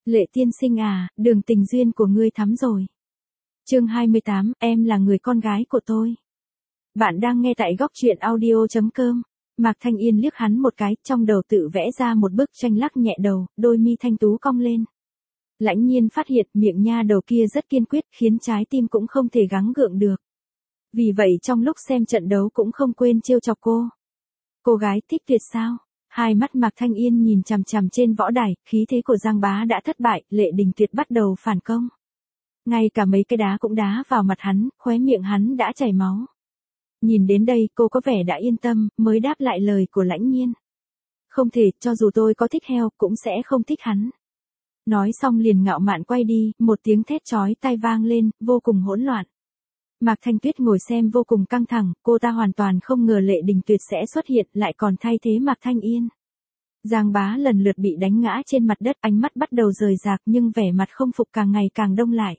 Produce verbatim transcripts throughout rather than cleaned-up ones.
Lệ tiên sinh à, đường tình duyên của ngươi thắm rồi. Chương hai mươi tám, em là người con gái của tôi. Bạn đang nghe tại góc truyện audio chấm com. Mạc Thanh Yên liếc hắn một cái, trong đầu tự vẽ ra một bức tranh lắc nhẹ đầu, đôi mi thanh tú cong lên. Lãnh Nhiên phát hiện miệng nha đầu kia rất kiên quyết, khiến trái tim cũng không thể gắng gượng được. Vì vậy trong lúc xem trận đấu cũng không quên trêu chọc cô. Cô gái thích tuyệt sao? Hai mắt Mạc Thanh Yên nhìn chằm chằm trên võ đài, khí thế của Giang Bá đã thất bại, Lệ Đình Tuyệt bắt đầu phản công. Ngay cả mấy cái đá cũng đá vào mặt hắn, khóe miệng hắn đã chảy máu. Nhìn đến đây cô có vẻ đã yên tâm, mới đáp lại lời của Lãnh Nhiên. Không thể, cho dù tôi có thích heo, cũng sẽ không thích hắn. Nói xong liền ngạo mạn quay đi, một tiếng thét chói tai vang lên, vô cùng hỗn loạn. Mạc Thanh Tuyết ngồi xem vô cùng căng thẳng, cô ta hoàn toàn không ngờ Lệ Đình Tuyệt sẽ xuất hiện, lại còn thay thế Mạc Thanh Yên. Giang Bá lần lượt bị đánh ngã trên mặt đất, ánh mắt bắt đầu rời rạc nhưng vẻ mặt không phục càng ngày càng đông lại.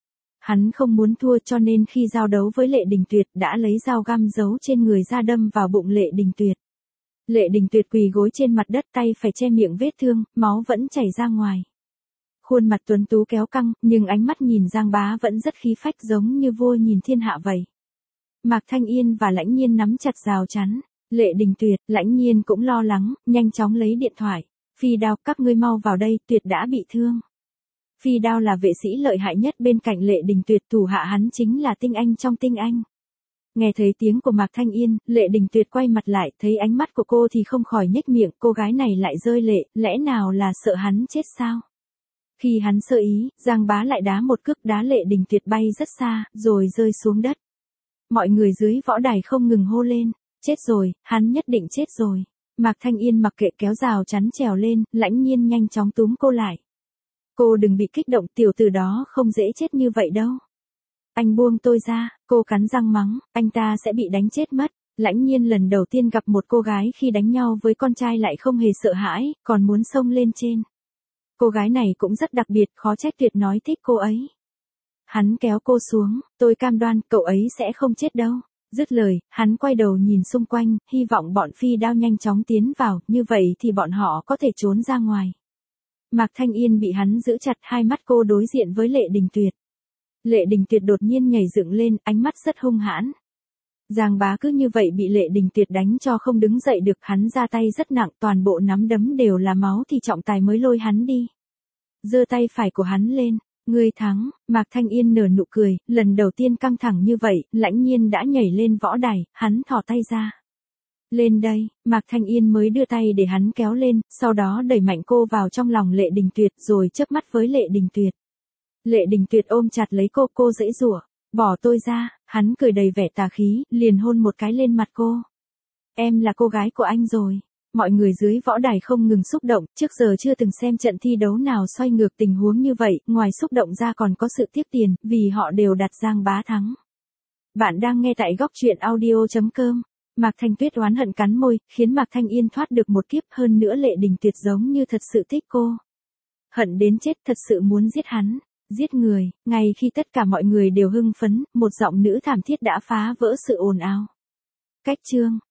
Hắn không muốn thua cho nên khi giao đấu với Lệ Đình Tuyệt đã lấy dao găm giấu trên người ra đâm vào bụng Lệ Đình Tuyệt. Lệ Đình Tuyệt quỳ gối trên mặt đất, tay phải che miệng vết thương, máu vẫn chảy ra ngoài. Khuôn mặt tuấn tú kéo căng, nhưng ánh mắt nhìn Giang Bá vẫn rất khí phách, giống như vua nhìn thiên hạ vậy. Mạc Thanh Yên và Lãnh Nhiên nắm chặt rào chắn. Lệ Đình Tuyệt, Lãnh Nhiên cũng lo lắng, nhanh chóng lấy điện thoại. Phi Đao, các ngươi mau vào đây, Tuyệt đã bị thương. Phi Đao là vệ sĩ lợi hại nhất bên cạnh Lệ Đình Tuyệt, thủ hạ hắn chính là tinh anh trong tinh anh. Nghe thấy tiếng của Mạc Thanh Yên, Lệ Đình Tuyệt quay mặt lại, thấy ánh mắt của cô thì không khỏi nhếch miệng, cô gái này lại rơi lệ, lẽ nào là sợ hắn chết sao? Khi hắn sơ ý, Giang Bá lại đá một cước, đá Lệ Đình Tuyệt bay rất xa, rồi rơi xuống đất. Mọi người dưới võ đài không ngừng hô lên, chết rồi, hắn nhất định chết rồi. Mạc Thanh Yên mặc kệ kéo rào chắn trèo lên, Lãnh Nhiên nhanh chóng túm cô lại. Cô đừng bị kích động, tiểu tử đó không dễ chết như vậy đâu. Anh buông tôi ra, cô cắn răng mắng, anh ta sẽ bị đánh chết mất. Lãnh Nhiên lần đầu tiên gặp một cô gái khi đánh nhau với con trai lại không hề sợ hãi, còn muốn xông lên trên. Cô gái này cũng rất đặc biệt, khó trách Tuyệt nói thích cô ấy. Hắn kéo cô xuống, tôi cam đoan cậu ấy sẽ không chết đâu. Dứt lời, hắn quay đầu nhìn xung quanh, hy vọng bọn Phi Đao nhanh chóng tiến vào, như vậy thì bọn họ có thể trốn ra ngoài. Mạc Thanh Yên bị hắn giữ chặt, hai mắt cô đối diện với Lệ Đình Tuyệt. Lệ Đình Tuyệt đột nhiên nhảy dựng lên, ánh mắt rất hung hãn. Giang Bá cứ như vậy bị Lệ Đình Tuyệt đánh cho không đứng dậy được, hắn ra tay rất nặng, toàn bộ nắm đấm đều là máu thì trọng tài mới lôi hắn đi. Giơ tay phải của hắn lên, ngươi thắng. Mạc Thanh Yên nở nụ cười, lần đầu tiên căng thẳng như vậy, Lãnh Nhiên đã nhảy lên võ đài, hắn thò tay ra. Lên đây, Mạc Thanh Yên mới đưa tay để hắn kéo lên, sau đó đẩy mạnh cô vào trong lòng Lệ Đình Tuyệt rồi chớp mắt với Lệ Đình Tuyệt. Lệ Đình Tuyệt ôm chặt lấy cô, cô giãy giụa, bỏ tôi ra, hắn cười đầy vẻ tà khí, liền hôn một cái lên mặt cô. Em là cô gái của anh rồi. Mọi người dưới võ đài không ngừng xúc động, trước giờ chưa từng xem trận thi đấu nào xoay ngược tình huống như vậy, ngoài xúc động ra còn có sự tiếc tiền, vì họ đều đặt Giang Bá thắng. Bạn đang nghe tại góc truyện audio chấm com. Mạc Thanh Tuyết oán hận cắn môi, khiến Mạc Thanh Yên thoát được một kiếp, hơn nữa Lệ Đình Tuyệt giống như thật sự thích cô. Hận đến chết, thật sự muốn giết hắn, giết người. Ngay khi tất cả mọi người đều hưng phấn, một giọng nữ thảm thiết đã phá vỡ sự ồn ào. Cách chương